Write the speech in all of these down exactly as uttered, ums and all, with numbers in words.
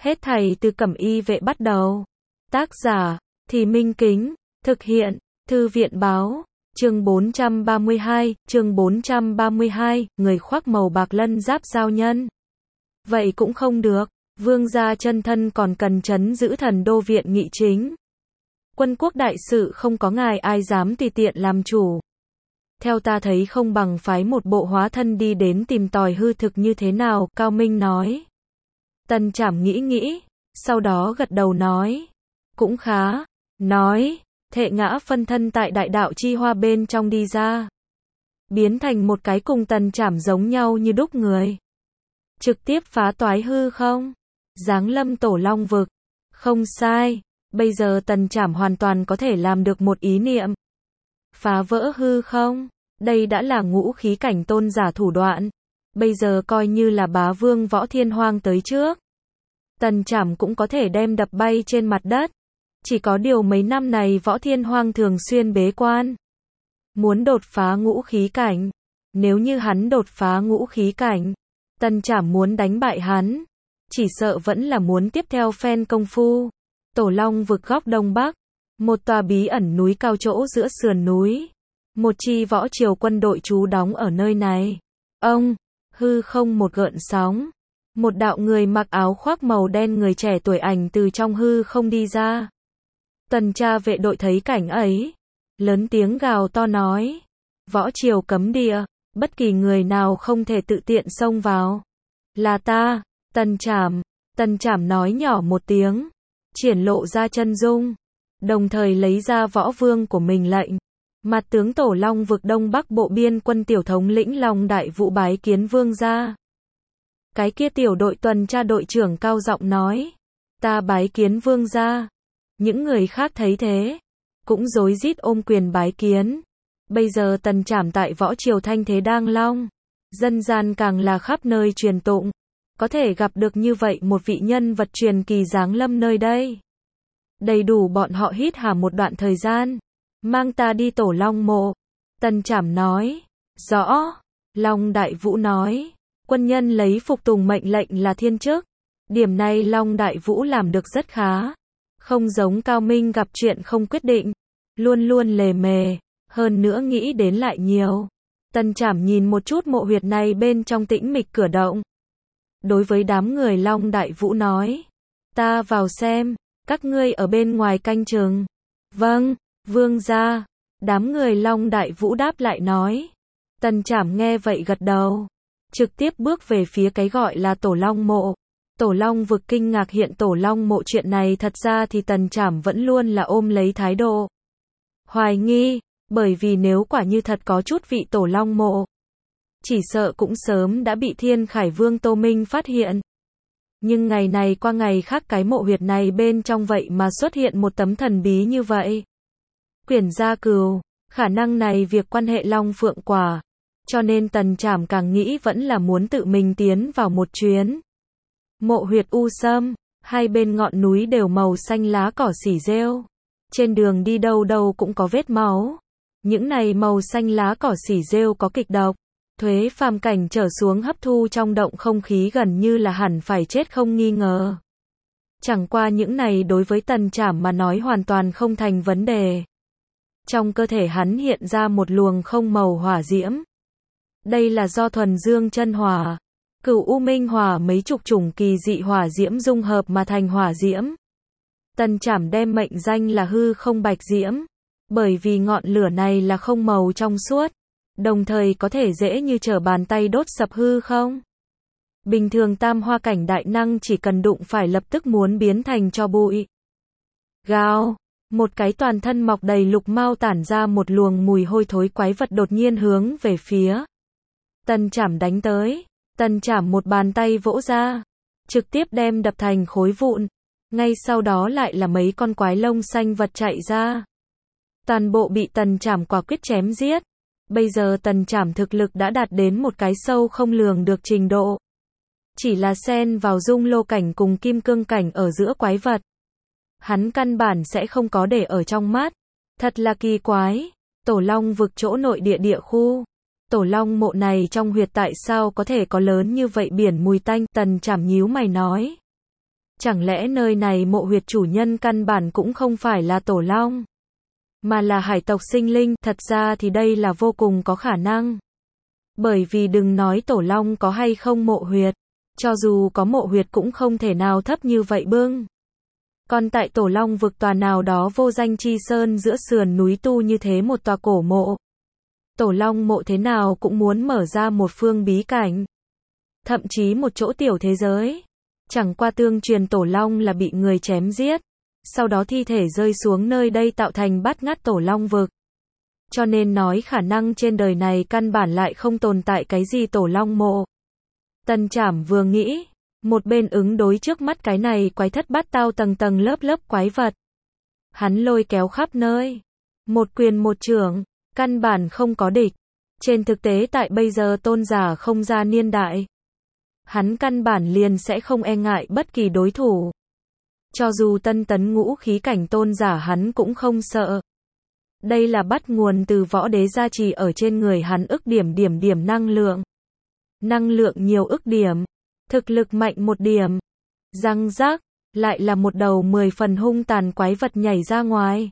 Hết thảy từ Cẩm Y Vệ bắt đầu. Tác giả, Thì Minh Kính, thực hiện, Thư viện báo, chương bốn trăm ba mươi hai, chương bốn trăm ba mươi hai, người khoác màu bạc lân giáp giao nhân. Vậy cũng không được, vương gia chân thân còn cần trấn giữ thần đô viện nghị chính. Quân quốc đại sự không có ngài ai dám tùy tiện làm chủ. Theo ta thấy không bằng phái một bộ hóa thân đi đến tìm tòi hư thực như thế nào, Cao Minh nói. Tần Trảm nghĩ nghĩ, sau đó gật đầu nói. Cũng khá, nói, thệ ngã phân thân tại đại đạo chi hoa bên trong đi ra. Biến thành một cái cùng Tần Trảm giống nhau như đúc người. Trực tiếp phá toái hư không? Giáng lâm tổ long vực. Không sai, bây giờ Tần Trảm hoàn toàn có thể làm được một ý niệm. Phá vỡ hư không? Đây đã là ngũ khí cảnh tôn giả thủ đoạn. Bây giờ coi như là bá vương Võ Thiên Hoang tới trước. Tần Trảm cũng có thể đem đập bay trên mặt đất. Chỉ có điều mấy năm này Võ Thiên Hoang thường xuyên bế quan. Muốn đột phá ngũ khí cảnh. Nếu như hắn đột phá ngũ khí cảnh, Tần Trảm muốn đánh bại hắn. Chỉ sợ vẫn là muốn tiếp theo phen công phu. Tổ Long vực góc đông bắc. Một tòa bí ẩn núi cao chỗ giữa sườn núi. Một chi võ triều quân đội trú đóng ở nơi này. Ông, hư không một gợn sóng. Một đạo người mặc áo khoác màu đen người trẻ tuổi ảnh từ trong hư không đi ra. Tần tra vệ đội thấy cảnh ấy. Lớn tiếng gào to nói. Võ triều cấm địa, bất kỳ người nào không thể tự tiện xông vào. Là ta, Tần Trảm. Tần Trảm nói nhỏ một tiếng. Triển lộ ra chân dung. Đồng thời lấy ra võ vương của mình lệnh. Mặt tướng Tổ Long vực Đông Bắc bộ biên quân tiểu thống lĩnh Long Đại Vũ bái kiến vương gia. Cái kia tiểu đội tuần tra đội trưởng cao giọng nói. Ta bái kiến vương gia. Những người khác thấy thế. Cũng rối rít ôm quyền bái kiến. Bây giờ Tần Trảm tại võ triều thanh thế đang long. Dân gian càng là khắp nơi truyền tụng. Có thể gặp được như vậy một vị nhân vật truyền kỳ giáng lâm nơi đây. Đầy đủ bọn họ hít hà một đoạn thời gian. Mang ta đi Tổ Long mộ. Tần Trảm nói. Rõ. Long Đại Vũ nói. Quân nhân lấy phục tùng mệnh lệnh là thiên chức. Điểm này Long Đại Vũ làm được rất khá. Không giống Cao Minh gặp chuyện không quyết định. Luôn luôn lề mề. Hơn nữa nghĩ đến lại nhiều. Tần Trảm nhìn một chút mộ huyệt này bên trong tĩnh mịch cửa động. Đối với đám người Long Đại Vũ nói. Ta vào xem. Các ngươi ở bên ngoài canh chừng. Vâng, vương gia. Đám người Long Đại Vũ đáp lại nói. Tần Trảm nghe vậy gật đầu. Trực tiếp bước về phía cái gọi là Tổ Long mộ. Tổ Long vực kinh ngạc hiện Tổ Long mộ chuyện này thật ra thì Tần Trảm vẫn luôn là ôm lấy thái độ hoài nghi, bởi vì nếu quả như thật có chút vị Tổ Long mộ, chỉ sợ cũng sớm đã bị Thiên Khải Vương Tô Minh phát hiện. Nhưng ngày này qua ngày khác cái mộ huyệt này bên trong vậy mà xuất hiện một tấm thần bí như vậy. Quyển gia cừu, khả năng này việc quan hệ Long Phượng Quả. Cho nên Tần Trảm càng nghĩ vẫn là muốn tự mình tiến vào một chuyến. Mộ huyệt u sâm, hai bên ngọn núi đều màu xanh lá cỏ xỉ rêu. Trên đường đi đâu đâu cũng có vết máu. Những này màu xanh lá cỏ xỉ rêu có kịch độc. Thuế phàm cảnh trở xuống hấp thu trong động không khí gần như là hẳn phải chết không nghi ngờ. Chẳng qua những này đối với Tần Trảm mà nói hoàn toàn không thành vấn đề. Trong cơ thể hắn hiện ra một luồng không màu hỏa diễm. Đây là do thuần dương chân hỏa, cửu u minh hỏa mấy chục chủng kỳ dị hỏa diễm dung hợp mà thành hỏa diễm. Tần Trảm đem mệnh danh là hư không bạch diễm, bởi vì ngọn lửa này là không màu trong suốt, đồng thời có thể dễ như trở bàn tay đốt sập hư không. Bình thường tam hoa cảnh đại năng chỉ cần đụng phải lập tức muốn biến thành tro bụi. Gào, một cái toàn thân mọc đầy lục mao tản ra một luồng mùi hôi thối quái vật đột nhiên hướng về phía Tần Trảm đánh tới. Tần Trảm một bàn tay vỗ ra, trực tiếp đem đập thành khối vụn. Ngay sau đó lại là mấy con quái lông xanh vật chạy ra. Toàn bộ bị Tần Trảm quả quyết chém giết. Bây giờ Tần Trảm thực lực đã đạt đến một cái sâu không lường được trình độ. Chỉ là xen vào dung lô cảnh cùng kim cương cảnh ở giữa quái vật. Hắn căn bản sẽ không có để ở trong mắt. Thật là kỳ quái. Tổ Long vực chỗ nội địa địa khu. Tổ Long mộ này trong huyệt tại sao có thể có lớn như vậy biển mùi tanh, Tần Trảm nhíu mày nói. Chẳng lẽ nơi này mộ huyệt chủ nhân căn bản cũng không phải là Tổ Long, mà là hải tộc sinh linh? Thật ra thì đây là vô cùng có khả năng. Bởi vì đừng nói Tổ Long có hay không mộ huyệt, cho dù có mộ huyệt cũng không thể nào thấp như vậy bưng. Còn tại Tổ Long vực tòa nào đó vô danh chi sơn giữa sườn núi tu như thế một tòa cổ mộ. Tổ Long mộ thế nào cũng muốn mở ra một phương bí cảnh, thậm chí một chỗ tiểu thế giới. Chẳng qua tương truyền Tổ Long là bị người chém giết, sau đó thi thể rơi xuống nơi đây tạo thành bát ngát Tổ Long vực. Cho nên nói khả năng trên đời này căn bản lại không tồn tại cái gì Tổ Long mộ. Tần Trảm vừa nghĩ, một bên ứng đối trước mắt cái này quái thất bát tao tầng tầng lớp lớp quái vật. Hắn lôi kéo khắp nơi, một quyền một chưởng, căn bản không có địch. Trên thực tế tại bây giờ tôn giả không ra niên đại, hắn căn bản liền sẽ không e ngại bất kỳ đối thủ. Cho dù tân tấn ngũ khí cảnh tôn giả hắn cũng không sợ. Đây là bắt nguồn từ võ đế gia trì ở trên người hắn ức điểm điểm điểm năng lượng. Năng lượng nhiều ức điểm, thực lực mạnh một điểm. Răng rác, lại là một đầu mười phần hung tàn quái vật nhảy ra ngoài.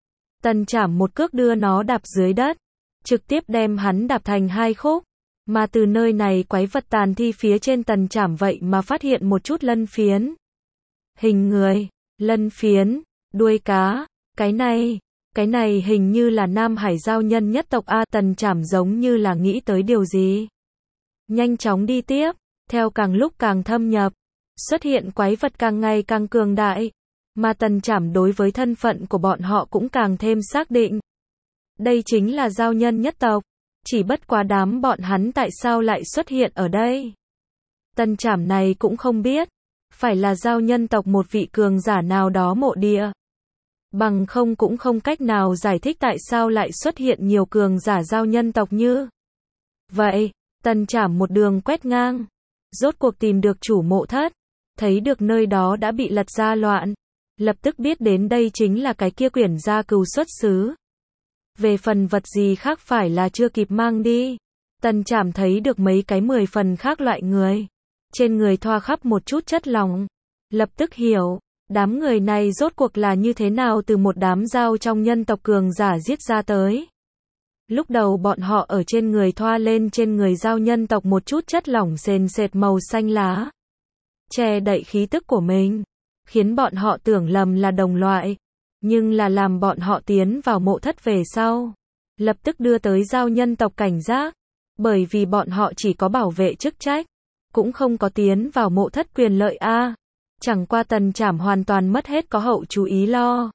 Tần Trảm một cước đưa nó đạp dưới đất, trực tiếp đem hắn đạp thành hai khúc. Mà từ nơi này quái vật tàn thi phía trên Tần Trảm vậy mà phát hiện một chút lân phiến. Hình người, lân phiến, đuôi cá, cái này, cái này hình như là Nam Hải giao nhân nhất tộc A. Tần Trảm giống như là nghĩ tới điều gì. Nhanh chóng đi tiếp, theo càng lúc càng thâm nhập, xuất hiện quái vật càng ngày càng cường đại, mà Tần Trảm đối với thân phận của bọn họ cũng càng thêm xác định. Đây chính là giao nhân nhất tộc, chỉ bất quá đám bọn hắn tại sao lại xuất hiện ở đây. Tần Trảm này cũng không biết, phải là giao nhân tộc một vị cường giả nào đó mộ địa. Bằng không cũng không cách nào giải thích tại sao lại xuất hiện nhiều cường giả giao nhân tộc như vậy. Tần Trảm một đường quét ngang, rốt cuộc tìm được chủ mộ thất, thấy được nơi đó đã bị lật ra loạn, lập tức biết đến đây chính là cái kia quyển gia cừu xuất xứ. Về phần vật gì khác phải là chưa kịp mang đi. Tần Trảm thấy được mấy cái mười phần khác loại người, trên người thoa khắp một chút chất lỏng, lập tức hiểu, đám người này rốt cuộc là như thế nào từ một đám giao trong nhân tộc cường giả giết ra tới. Lúc đầu bọn họ ở trên người thoa lên trên người giao nhân tộc một chút chất lỏng sền sệt màu xanh lá, che đậy khí tức của mình, khiến bọn họ tưởng lầm là đồng loại, nhưng là làm bọn họ tiến vào mộ thất về sau, lập tức đưa tới giao nhân tộc cảnh giác, bởi vì bọn họ chỉ có bảo vệ chức trách, cũng không có tiến vào mộ thất quyền lợi a. Chẳng qua Tần Trảm hoàn toàn mất hết có hậu chú ý lo.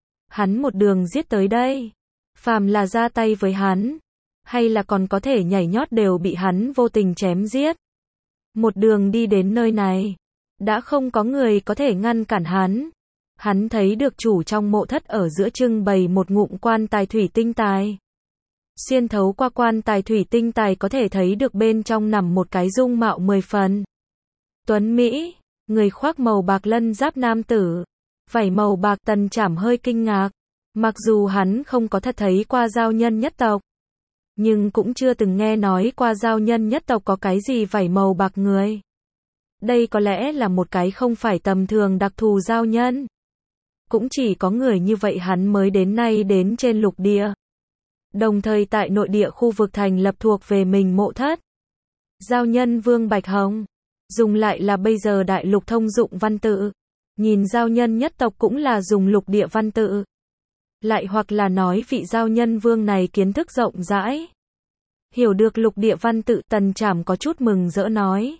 Hắn một đường giết tới đây, phàm là ra tay với hắn, hay là còn có thể nhảy nhót đều bị hắn vô tình chém giết. Một đường đi đến nơi này, đã không có người có thể ngăn cản hắn. Hắn thấy được chủ trong mộ thất ở giữa trưng bày một ngụm quan tài thủy tinh tài. Xuyên thấu qua quan tài thủy tinh tài có thể thấy được bên trong nằm một cái dung mạo mười phần tuấn mỹ, người khoác màu bạc lân giáp nam tử, vảy màu bạc. Tần Trảm hơi kinh ngạc, mặc dù hắn không có thật thấy qua giao nhân nhất tộc, nhưng cũng chưa từng nghe nói qua giao nhân nhất tộc có cái gì vảy màu bạc người. Đây có lẽ là một cái không phải tầm thường đặc thù giao nhân. Cũng chỉ có người như vậy hắn mới đến nay đến trên lục địa. Đồng thời tại nội địa khu vực thành lập thuộc về mình mộ thất. Giao nhân Vương Bạch Hồng, dùng lại là bây giờ đại lục thông dụng văn tự. Nhìn giao nhân nhất tộc cũng là dùng lục địa văn tự. Lại hoặc là nói vị giao nhân vương này kiến thức rộng rãi, hiểu được lục địa văn tự. Tần Trảm có chút mừng rỡ nói.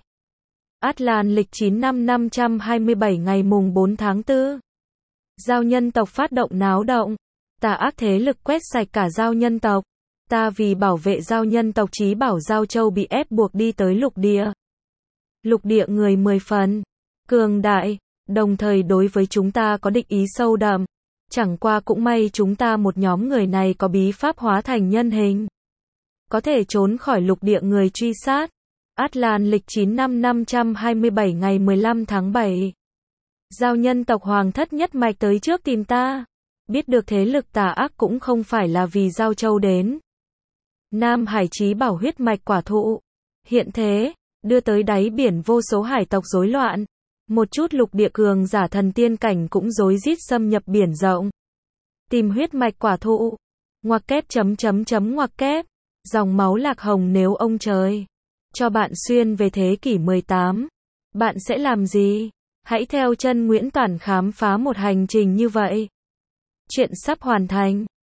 Atlan lịch chín năm năm trăm hai mươi bảy ngày mùng bốn tháng tư. Giao nhân tộc phát động náo động, tà ác thế lực quét sạch cả giao nhân tộc. Ta vì bảo vệ giao nhân tộc chí bảo Giao Châu bị ép buộc đi tới lục địa. Lục địa người mười phần cường đại, đồng thời đối với chúng ta có địch ý sâu đậm. Chẳng qua cũng may chúng ta một nhóm người này có bí pháp hóa thành nhân hình, có thể trốn khỏi lục địa người truy sát. Atlan lịch chín năm năm trăm hai mươi bảy ngày mười lăm tháng bảy. Giao nhân tộc hoàng thất nhất mạch tới trước tìm ta. Biết được thế lực tà ác cũng không phải là vì Giao Châu đến. Nam Hải chí bảo huyết mạch quả thụ hiện thế, đưa tới đáy biển vô số hải tộc rối loạn. Một chút lục địa cường giả thần tiên cảnh cũng rối rít xâm nhập biển rộng. Tìm huyết mạch quả thụ. Ngoặc kép chấm chấm chấm ngoặc kép. Dòng máu lạc hồng nếu ông trời cho bạn xuyên về thế kỷ mười tám, bạn sẽ làm gì? Hãy theo chân Nguyễn Toản khám phá một hành trình như vậy. Chuyện sắp hoàn thành.